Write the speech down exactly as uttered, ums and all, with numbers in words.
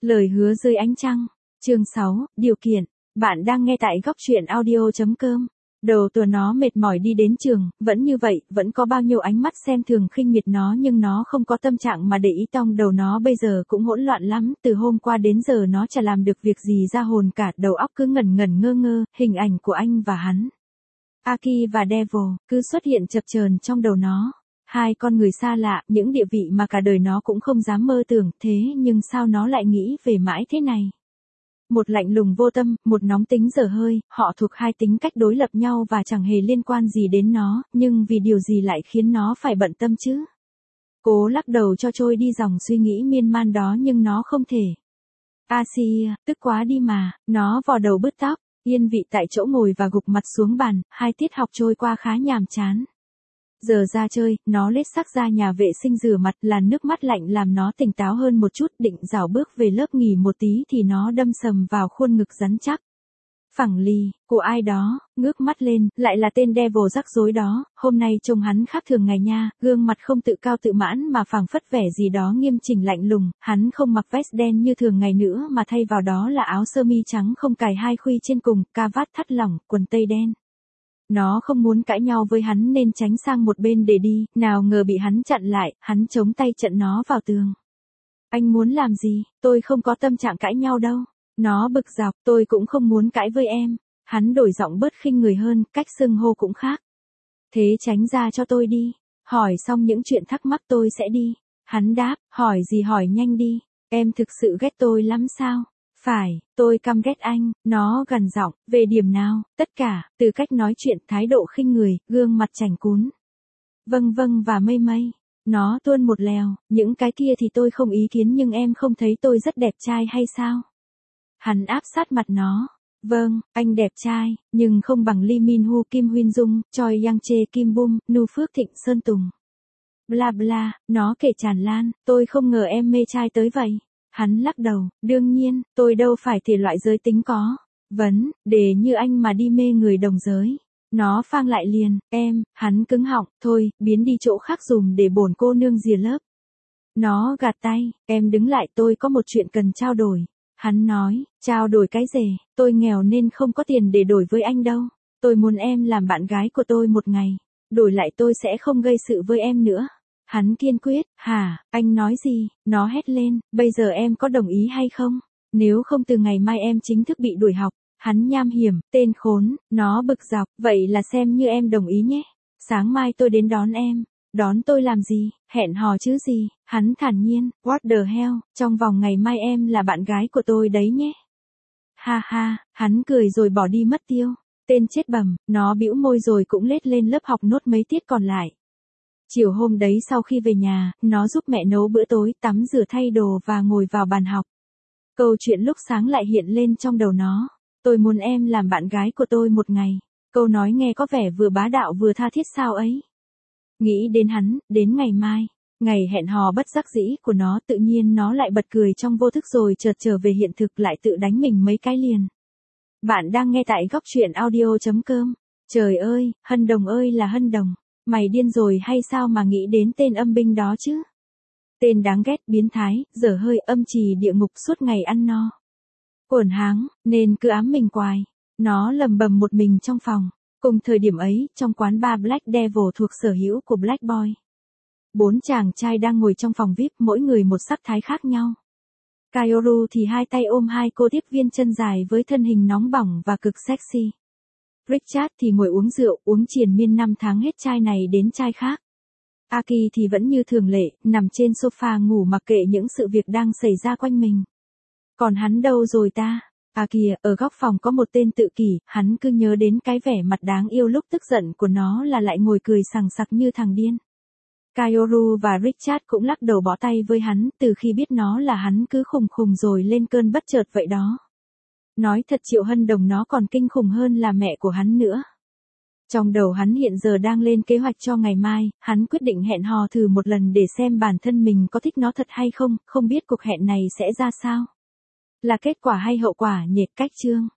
Lời hứa dưới ánh trăng. Chương sáu, điều kiện. Bạn đang nghe tại góc truyện audio chấm com. Đầu tuần nó mệt mỏi đi đến trường, vẫn như vậy, vẫn có bao nhiêu ánh mắt xem thường khinh miệt nó nhưng nó không có tâm trạng mà để ý. Trong đầu nó bây giờ cũng hỗn loạn lắm, từ hôm qua đến giờ nó chả làm được việc gì ra hồn cả, đầu óc cứ ngẩn ngẩn ngơ ngơ, hình ảnh của anh và hắn, Aki và Devil, cứ xuất hiện chập chờn trong đầu nó. Hai con người xa lạ, những địa vị mà cả đời nó cũng không dám mơ tưởng, thế nhưng sao nó lại nghĩ về mãi thế này? Một lạnh lùng vô tâm, một nóng tính dở hơi, họ thuộc hai tính cách đối lập nhau và chẳng hề liên quan gì đến nó, nhưng vì điều gì lại khiến nó phải bận tâm chứ? Cố lắc đầu cho trôi đi dòng suy nghĩ miên man đó nhưng nó không thể. Asia, tức quá đi mà, nó vò đầu bứt tóc, yên vị tại chỗ ngồi và gục mặt xuống bàn, hai tiết học trôi qua khá nhàm chán. Giờ ra chơi, nó lết xác ra nhà vệ sinh rửa mặt, làn nước mắt lạnh làm nó tỉnh táo hơn một chút, định rảo bước về lớp nghỉ một tí thì nó đâm sầm vào khuôn ngực rắn chắc. Phẳng lì, của ai đó, ngước mắt lên, lại là tên Devil rắc rối đó, hôm nay trông hắn khác thường ngày nha, gương mặt không tự cao tự mãn mà phảng phất vẻ gì đó nghiêm chỉnh lạnh lùng, hắn không mặc vest đen như thường ngày nữa mà thay vào đó là áo sơ mi trắng không cài hai khuy trên cùng, cà vạt thắt lỏng, quần tây đen. Nó không muốn cãi nhau với hắn nên tránh sang một bên để đi, nào ngờ bị hắn chặn lại, hắn chống tay chặn nó vào tường. Anh muốn làm gì, tôi không có tâm trạng cãi nhau đâu. Nó bực dọc, tôi cũng không muốn cãi với em. Hắn đổi giọng bớt khinh người hơn, cách xưng hô cũng khác. Thế tránh ra cho tôi đi, hỏi xong những chuyện thắc mắc tôi sẽ đi. Hắn đáp, hỏi gì hỏi nhanh đi, em thực sự ghét tôi lắm sao? Phải, tôi căm ghét anh, nó gằn giọng, về điểm nào, tất cả, từ cách nói chuyện, thái độ khinh người, gương mặt chảnh cún. Vâng vâng và mây mây, nó tuôn một lèo, những cái kia thì tôi không ý kiến nhưng em không thấy tôi rất đẹp trai hay sao? Hắn áp sát mặt nó, vâng, anh đẹp trai, nhưng không bằng Lee Min Ho, Kim Huyên Dung, Choi Yang Che, Kim Bum, Nu Phước Thịnh, Sơn Tùng. Bla bla, nó kể tràn lan, tôi không ngờ em mê trai tới vậy. Hắn lắc đầu, đương nhiên, tôi đâu phải thể loại giới tính có. Vấn, đề như anh mà đi mê người đồng giới. Nó phang lại liền, em, hắn cứng họng, thôi, biến đi chỗ khác dùm để bổn cô nương rìa lớp. Nó gạt tay, em đứng lại tôi có một chuyện cần trao đổi. Hắn nói, trao đổi cái gì, tôi nghèo nên không có tiền để đổi với anh đâu. Tôi muốn em làm bạn gái của tôi một ngày. Đổi lại tôi sẽ không gây sự với em nữa. Hắn kiên quyết, hả, anh nói gì, nó hét lên, bây giờ em có đồng ý hay không? Nếu không từ ngày mai em chính thức bị đuổi học. Hắn nham hiểm, tên khốn, nó bực dọc, vậy là xem như em đồng ý nhé. Sáng mai tôi đến đón em. Đón tôi làm gì, hẹn hò chứ gì, hắn thản nhiên, what the hell, trong vòng ngày mai em là bạn gái của tôi đấy nhé. Ha ha, hắn cười rồi bỏ đi mất tiêu. Tên chết bầm, nó bĩu môi rồi cũng lết lên lớp học nốt mấy tiết còn lại. Chiều hôm đấy sau khi về nhà, nó giúp mẹ nấu bữa tối, tắm rửa thay đồ và ngồi vào bàn học. Câu chuyện lúc sáng lại hiện lên trong đầu nó. Tôi muốn em làm bạn gái của tôi một ngày. Câu nói nghe có vẻ vừa bá đạo vừa tha thiết sao ấy. Nghĩ đến hắn, đến ngày mai, ngày hẹn hò bất đắc dĩ của nó, tự nhiên nó lại bật cười trong vô thức rồi chợt trở về hiện thực lại tự đánh mình mấy cái liền. Bạn đang nghe tại góc truyện audio chấm com. Trời ơi, Hân Đồng ơi là Hân Đồng. Mày điên rồi hay sao mà nghĩ đến tên âm binh đó chứ? Tên đáng ghét, biến thái, dở hơi, âm trì địa ngục suốt ngày ăn no. Uẩn háng, nên cứ ám mình quài. Nó lầm bầm một mình trong phòng. Cùng thời điểm ấy, trong quán bar Black Devil thuộc sở hữu của Black Boy. Bốn chàng trai đang ngồi trong phòng vi ai pi, mỗi người một sắc thái khác nhau. Kaoru thì hai tay ôm hai cô tiếp viên chân dài với thân hình nóng bỏng và cực sexy. Richard thì ngồi uống rượu, uống triền miên năm tháng hết chai này đến chai khác. Aki thì vẫn như thường lệ, nằm trên sofa ngủ mặc kệ những sự việc đang xảy ra quanh mình. Còn hắn đâu rồi ta? À kìa, ở góc phòng có một tên tự kỷ, hắn cứ nhớ đến cái vẻ mặt đáng yêu lúc tức giận của nó là lại ngồi cười sằng sặc như thằng điên. Kaoru và Richard cũng lắc đầu bỏ tay với hắn, từ khi biết nó là hắn cứ khùng khùng rồi lên cơn bất chợt vậy đó. Nói thật Triệu Hân Đồng nó còn kinh khủng hơn là mẹ của hắn nữa. Trong đầu hắn hiện giờ đang lên kế hoạch cho ngày mai, hắn quyết định hẹn hò thử một lần để xem bản thân mình có thích nó thật hay không, không biết cuộc hẹn này sẽ ra sao. Là kết quả hay hậu quả nhệt cách chương.